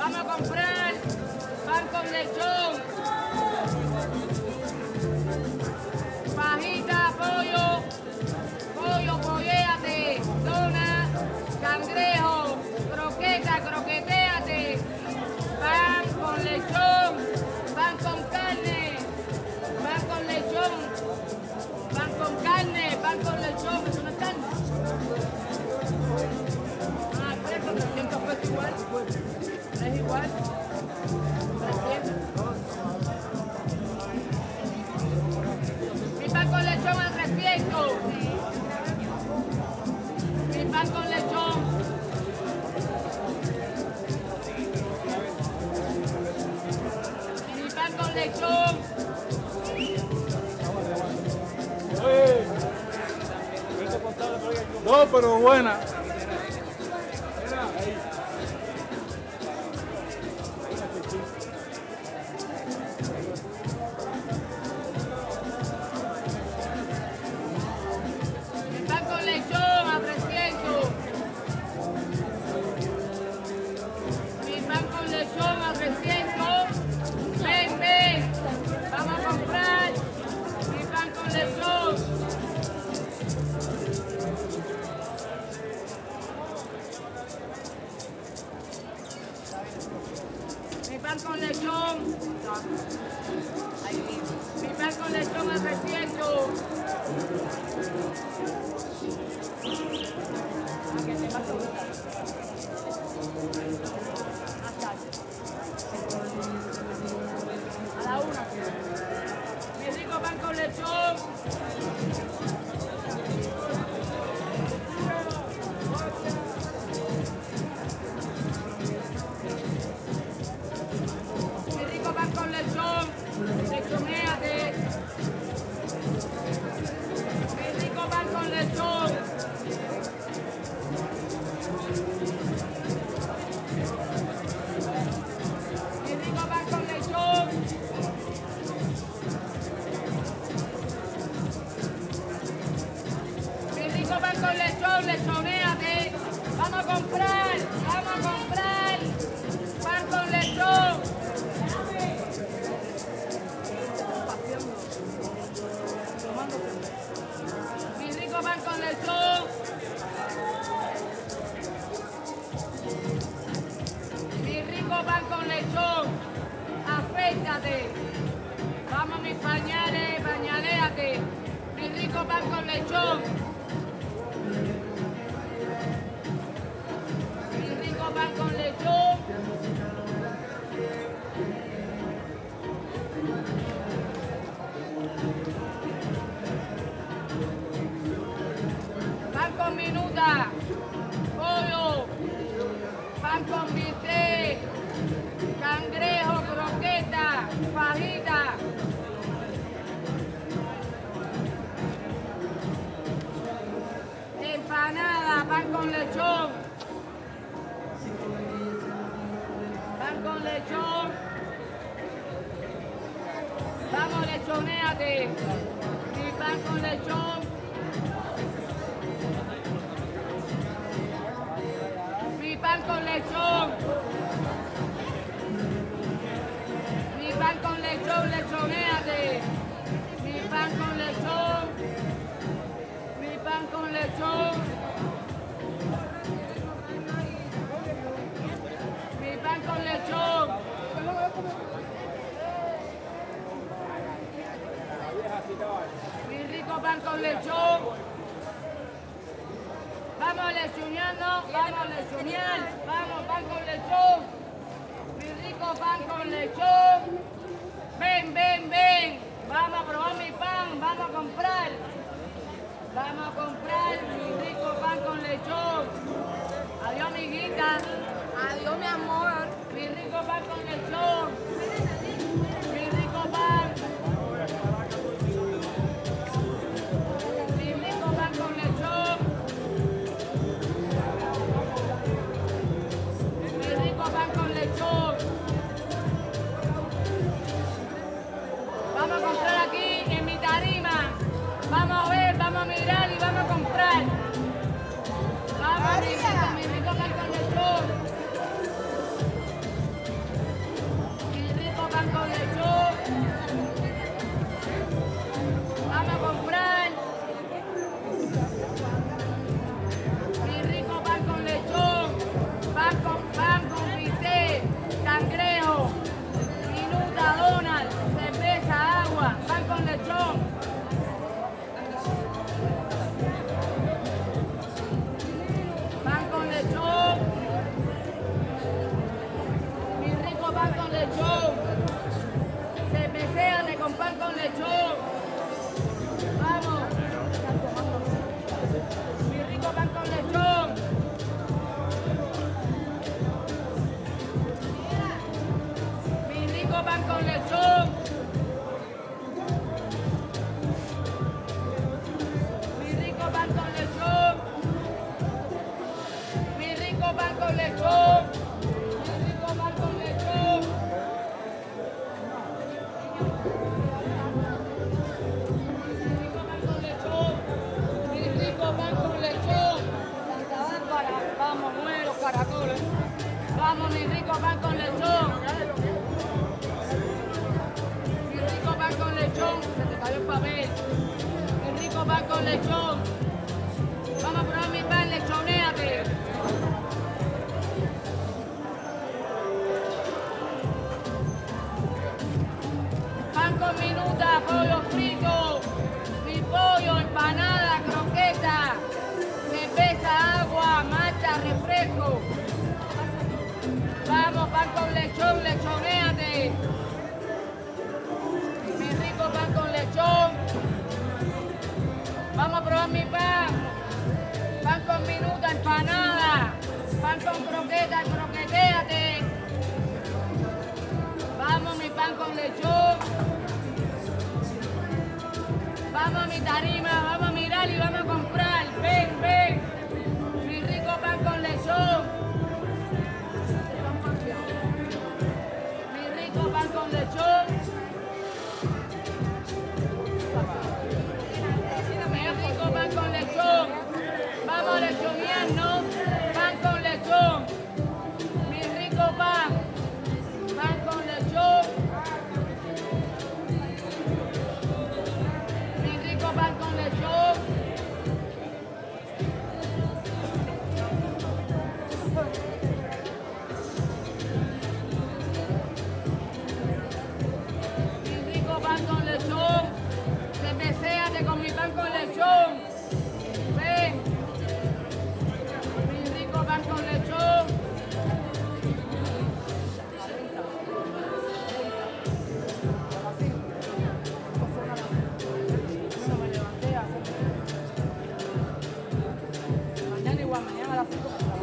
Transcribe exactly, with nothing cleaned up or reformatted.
Vamos a comprar pan con lechón, fajita, pollo, pollo, polléate, dona, cangrejo, croqueta, croquetéate, pan con lechón, pan con carne, pan con lechón, pan con carne, pan con lechón, ¿eso no es carne? Ah, precio, trescientos pesos igual, es igual, trescientos. Mi pan con lechón a trescientos. Mi pan con lechón. Mi pan con lechón. No, pero buena. Mi pan con lechón a trescientos. Mi pan con lechón a trescientos. Ven, ven. Vamos a comprar mi pan con lechón. Mi pan con lechón. Mi pan con lechón a trescientos. A la una. Mi rico pan con lechón. Mi rico pan con lechón. Lechonéate. Mi rico pan con lechón. Mi rico pan con lechón. Mi rico pan con lechón, lechonéate. Vamos a comprar, vamos a comprar pan con lechón. Mi rico pan con lechón. Mi rico pan con lechón. Aféitate. Vamos mis pañales, pañaléate. Mi rico pan con lechón. Mi rico pan con lechón. Pan con minuta, pollo, pan con bistec, cangrejo, croqueta, fajita. Empanada, pan con lechón. Pan con lechón. Vamos, lechonéate. Mi pan con lechón. Mi pan con lechón. Mi pan con lechón, lechonéate. Mi pan con lechón. Mi pan con lechón. Mi pan con lechón. Mi rico pan con lechón. Vamos lechoneando, vamos a lechonear. Vamos, pan con lechón. Mi rico pan con lechón. Ven, ven, ven. Vamos a probar mi pan, vamos a comprar. Vamos a comprar mi rico pan con lechón. Adiós, amiguita. Adiós, mi amor. Mi rico pan con lechón. Mi rico pan. Mi rico pan con lechón. lechón. Vamos. Mi rico pan con lechón. Mi rico pan con lechón. Mi rico pan con lechón. Mi rico pan con lechón. Mi rico pan con lechón. Mi rico pan con lechón. Santa Bárbara, vamos, mueve los caracoles. Vamos, mi rico pan con lechón. Mi rico pan con lechón. Se te cayó el papel. Mi rico pan con lechón. Vamos a probar mi pan, lechonéate. Pan con minuta, pollo frito, mi pollo, empanada, croqueta, cerveza, agua, matcha, refresco. Vamos, pan con lechón, lechonéate. Mi rico pan con lechón. Vamos a probar mi pan. Pan con minuta, empanada. Pan con croqueta, croquetéate. Vamos, mi pan con lechón. Vamos a mi tarima, vamos a mirar y vamos a comprar. Ven, ven. Mi rico pan con lechón. Mi rico pan con lechón. Mi rico pan con lechón. Vamos a lechonearnos. Pan con lechón. Mi rico pan. Pan con lechón. Mi rico pan con lechón. Mi rico pan con lechón. Cervecéate con mi pan con lechón. Ven. Mi rico pan con lechón. Yo no me levanté a hacer. Mañana igual, mañana a las cinco.